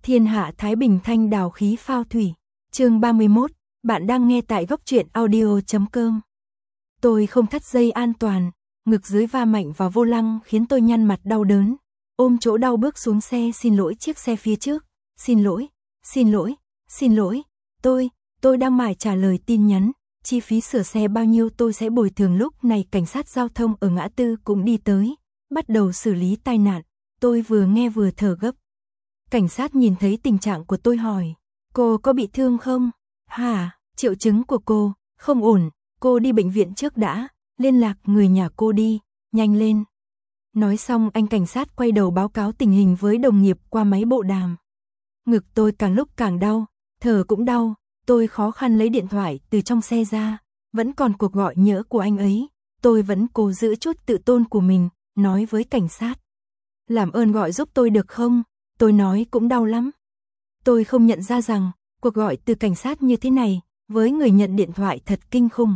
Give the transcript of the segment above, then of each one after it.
Thiên hạ thái bình thanh đào khí phao thủy. Chương 31, bạn đang nghe tại góc truyện audio.com. Tôi không thắt dây an toàn, ngực dưới va mạnh vào vô lăng khiến tôi nhăn mặt đau đớn. Ôm chỗ đau bước xuống xe xin lỗi chiếc xe phía trước. Xin lỗi, xin lỗi, xin lỗi. Tôi đang mải trả lời tin nhắn. Chi phí sửa xe bao nhiêu tôi sẽ bồi thường. Lúc này cảnh sát giao thông ở ngã tư cũng đi tới, bắt đầu xử lý tai nạn. Tôi vừa nghe vừa thở gấp. Cảnh sát nhìn thấy tình trạng của tôi hỏi, cô có bị thương không? Hả, triệu chứng của cô, không ổn, cô đi bệnh viện trước đã, liên lạc người nhà cô đi, nhanh lên. Nói xong anh cảnh sát quay đầu báo cáo tình hình với đồng nghiệp qua máy bộ đàm. Ngực tôi càng lúc càng đau, thở cũng đau, tôi khó khăn lấy điện thoại từ trong xe ra, vẫn còn cuộc gọi nhỡ của anh ấy, tôi vẫn cố giữ chút tự tôn của mình, nói với cảnh sát. Làm ơn gọi giúp tôi được không? Tôi nói cũng đau lắm. Tôi không nhận ra rằng, cuộc gọi từ cảnh sát như thế này, với người nhận điện thoại thật kinh khủng.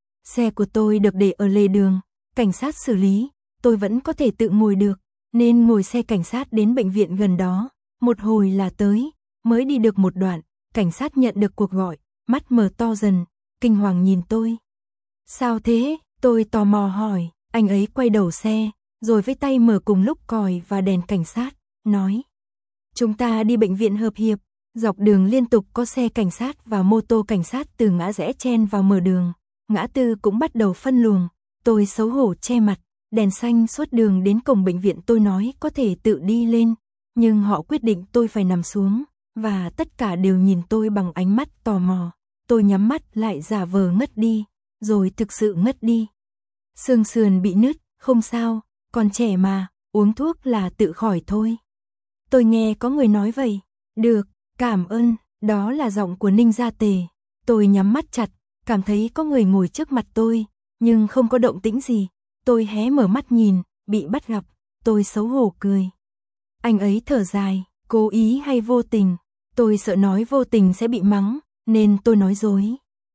Xe của tôi được để ở lề đường, cảnh sát xử lý, tôi vẫn có thể tự ngồi được, nên ngồi xe cảnh sát đến bệnh viện gần đó, một hồi là tới, mới đi được một đoạn, cảnh sát nhận được cuộc gọi, mắt mở to dần, kinh hoàng nhìn tôi. Sao thế? Tôi tò mò hỏi, anh ấy quay đầu xe, rồi với tay mở cùng lúc còi và đèn cảnh sát, nói. Chúng ta đi bệnh viện Hợp Hiệp, dọc đường liên tục có xe cảnh sát và mô tô cảnh sát từ ngã rẽ chen vào mở đường, ngã tư cũng bắt đầu phân luồng, tôi xấu hổ che mặt, đèn xanh suốt đường đến cổng bệnh viện tôi nói có thể tự đi lên, nhưng họ quyết định tôi phải nằm xuống, và tất cả đều nhìn tôi bằng ánh mắt tò mò, tôi nhắm mắt lại giả vờ ngất đi, rồi thực sự ngất đi. Xương sườn bị nứt, không sao, còn trẻ mà, uống thuốc là tự khỏi thôi. Tôi nghe có người nói vậy. Được, cảm ơn, đó là giọng của Ninh Gia Tề. Tôi nhắm mắt chặt, cảm thấy có người ngồi trước mặt tôi, nhưng không có động tĩnh gì. Tôi hé mở mắt nhìn, bị bắt gặp, tôi xấu hổ cười. Anh ấy thở dài, cố ý hay vô tình? Tôi sợ nói vô tình sẽ bị mắng, nên tôi nói dối.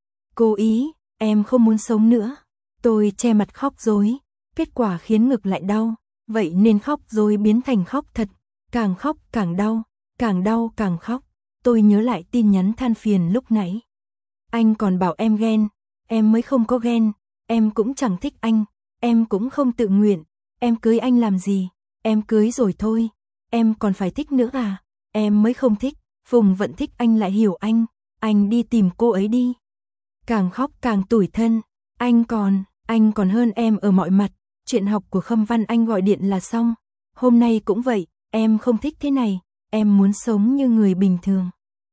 Cố ý, em không muốn sống nữa. Tôi che mặt khóc dối, kết quả khiến ngực lại đau, vậy nên khóc dối biến thành khóc thật. Càng khóc càng đau càng khóc. Tôi nhớ lại tin nhắn than phiền lúc nãy. Anh còn bảo em ghen, em mới không có ghen, em cũng chẳng thích anh, em cũng không tự nguyện, em cưới anh làm gì, em cưới rồi thôi, em còn phải thích nữa à, em mới không thích, Phùng Vận thích anh lại hiểu anh đi tìm cô ấy đi. Càng khóc càng tủi thân, anh còn hơn em ở mọi mặt, chuyện học của Khâm Văn anh gọi điện là xong, hôm nay cũng vậy. Em không thích thế này, em muốn sống như người bình thường.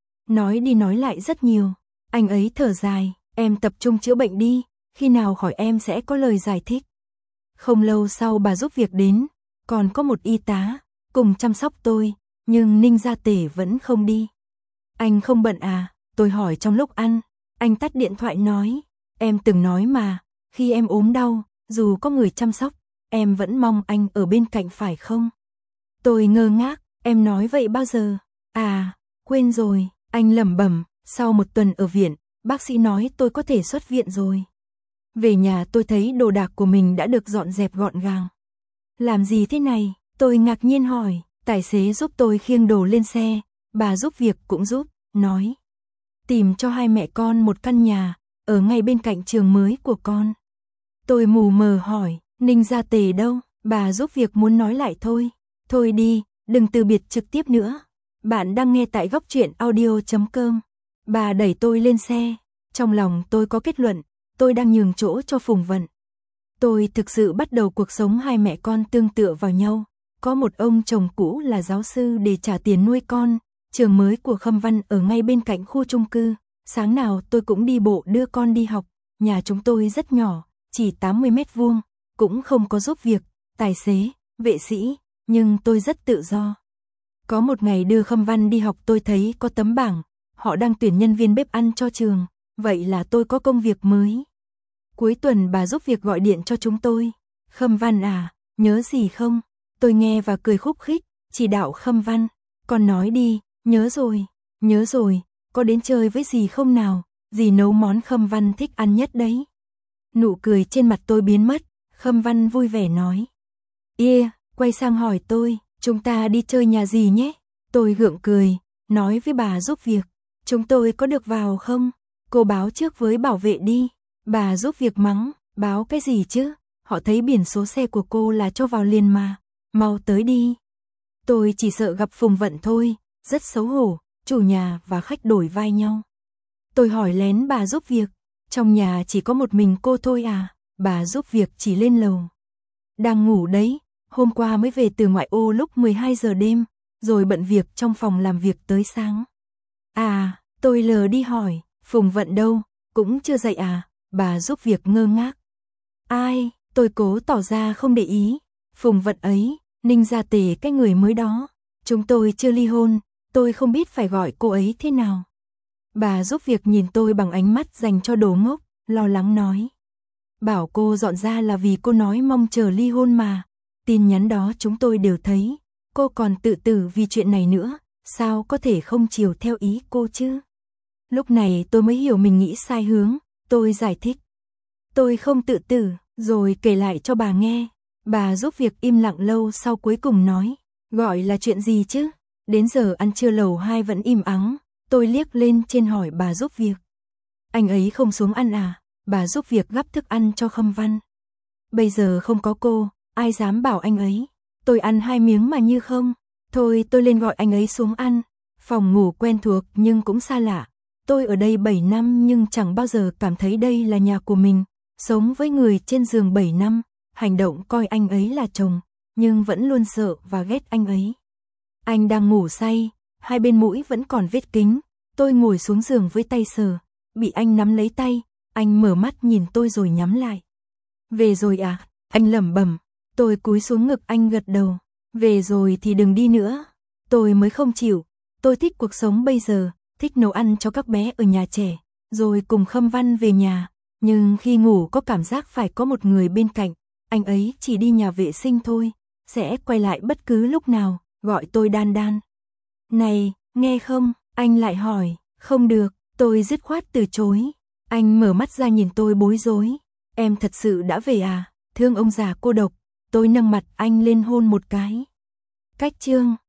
Nói đi nói lại rất nhiều, anh ấy thở dài, em tập trung chữa bệnh đi, khi nào khỏi em sẽ có lời giải thích. Không lâu sau bà giúp việc đến, còn có một y tá, cùng chăm sóc tôi, nhưng Ninh Gia Tể vẫn không đi. Anh không bận à, tôi hỏi trong lúc ăn, anh tắt điện thoại nói, em từng nói mà, khi em ốm đau, dù có người chăm sóc, em vẫn mong anh ở bên cạnh phải không? Tôi ngơ ngác, em nói vậy bao giờ? À, quên rồi, anh lẩm bẩm, sau một tuần ở viện, bác sĩ nói tôi có thể xuất viện rồi. Về nhà tôi thấy đồ đạc của mình đã được dọn dẹp gọn gàng. Làm gì thế này? Tôi ngạc nhiên hỏi, tài xế giúp tôi khiêng đồ lên xe, bà giúp việc cũng giúp, nói. Tìm cho hai mẹ con một căn nhà, ở ngay bên cạnh trường mới của con. Tôi mù mờ hỏi, Ninh Gia Tề đâu? Bà giúp việc muốn nói lại thôi. Thôi đi, đừng từ biệt trực tiếp nữa. Bạn đang nghe tại góc truyện audio.com. Bà đẩy tôi lên xe. Trong lòng tôi có kết luận, tôi đang nhường chỗ cho Phùng Vận. Tôi thực sự bắt đầu cuộc sống hai mẹ con tương tựa vào nhau. Có một ông chồng cũ là giáo sư để trả tiền nuôi con. Trường mới của Khâm Văn ở ngay bên cạnh khu chung cư. Sáng nào tôi cũng đi bộ đưa con đi học. Nhà chúng tôi rất nhỏ, chỉ 80 mét vuông, cũng không có giúp việc, tài xế, vệ sĩ. Nhưng tôi rất tự do. Có một ngày đưa Khâm Văn đi học tôi thấy có tấm bảng, họ đang tuyển nhân viên bếp ăn cho trường, vậy là tôi có công việc mới. Cuối tuần bà giúp việc gọi điện cho chúng tôi. Khâm Văn à, nhớ gì không? Tôi nghe và cười khúc khích, chỉ đạo Khâm Văn, con nói đi, nhớ rồi, có đến chơi với dì không nào, dì nấu món Khâm Văn thích ăn nhất đấy. Nụ cười trên mặt tôi biến mất, Khâm Văn vui vẻ nói. Quay sang hỏi tôi, chúng ta đi chơi nhà gì nhé? Tôi gượng cười, nói với bà giúp việc, chúng tôi có được vào không? Cô báo trước với bảo vệ đi. Bà giúp việc mắng, báo cái gì chứ? Họ thấy biển số xe của cô là cho vào liền mà. Mau tới đi. Tôi chỉ sợ gặp Phùng Vận thôi, rất xấu hổ, chủ nhà và khách đổi vai nhau. Tôi hỏi lén bà giúp việc, trong nhà chỉ có một mình cô thôi à? Bà giúp việc chỉ lên lầu. Đang ngủ đấy, hôm qua mới về từ ngoại ô lúc 12 giờ đêm, rồi bận việc trong phòng làm việc tới sáng. À, tôi lờ đi hỏi, Phùng Vận đâu, cũng chưa dậy à? Bà giúp việc ngơ ngác. Ai, tôi cố tỏ ra không để ý. Phùng Vận ấy, Ninh Gia Tề cái người mới đó. Chúng tôi chưa ly hôn, tôi không biết phải gọi cô ấy thế nào. Bà giúp việc nhìn tôi bằng ánh mắt dành cho đồ ngốc, lo lắng nói. Bảo cô dọn ra là vì cô nói mong chờ ly hôn mà. Tin nhắn đó chúng tôi đều thấy. Cô còn tự tử vì chuyện này nữa, sao có thể không chiều theo ý cô chứ? Lúc này tôi mới hiểu mình nghĩ sai hướng, tôi giải thích. Tôi không tự tử, rồi kể lại cho bà nghe. Bà giúp việc im lặng lâu sau cuối cùng nói, gọi là chuyện gì chứ? Đến giờ ăn trưa lầu 2 vẫn im ắng, tôi liếc lên trên hỏi bà giúp việc. Anh ấy không xuống ăn à? Bà giúp việc gắp thức ăn cho Khâm Văn. Bây giờ không có cô, ai dám bảo anh ấy. Tôi ăn 2 miếng mà như không. Thôi tôi lên gọi anh ấy xuống ăn. Phòng ngủ quen thuộc nhưng cũng xa lạ. Tôi ở đây 7 năm nhưng chẳng bao giờ cảm thấy đây là nhà của mình. Sống với người trên giường 7 năm, hành động coi anh ấy là chồng, nhưng vẫn luôn sợ và ghét anh ấy. Anh đang ngủ say, hai bên mũi vẫn còn vết kính. Tôi ngồi xuống giường với tay sờ, bị anh nắm lấy tay, anh mở mắt nhìn tôi rồi nhắm lại. Về rồi à? Anh lẩm bẩm. Tôi cúi xuống ngực anh gật đầu. Về rồi thì đừng đi nữa. Tôi mới không chịu. Tôi thích cuộc sống bây giờ, thích nấu ăn cho các bé ở nhà trẻ, rồi cùng Khâm Văn về nhà. Nhưng khi ngủ có cảm giác phải có một người bên cạnh. Anh ấy chỉ đi nhà vệ sinh thôi, sẽ quay lại bất cứ lúc nào, gọi tôi Đan Đan. Này, nghe không? Anh lại hỏi. Không được, tôi dứt khoát từ chối. Anh mở mắt ra nhìn tôi bối rối. Em thật sự đã về à? Thương ông già cô độc. Tôi nâng mặt anh lên hôn một cái. Cách chương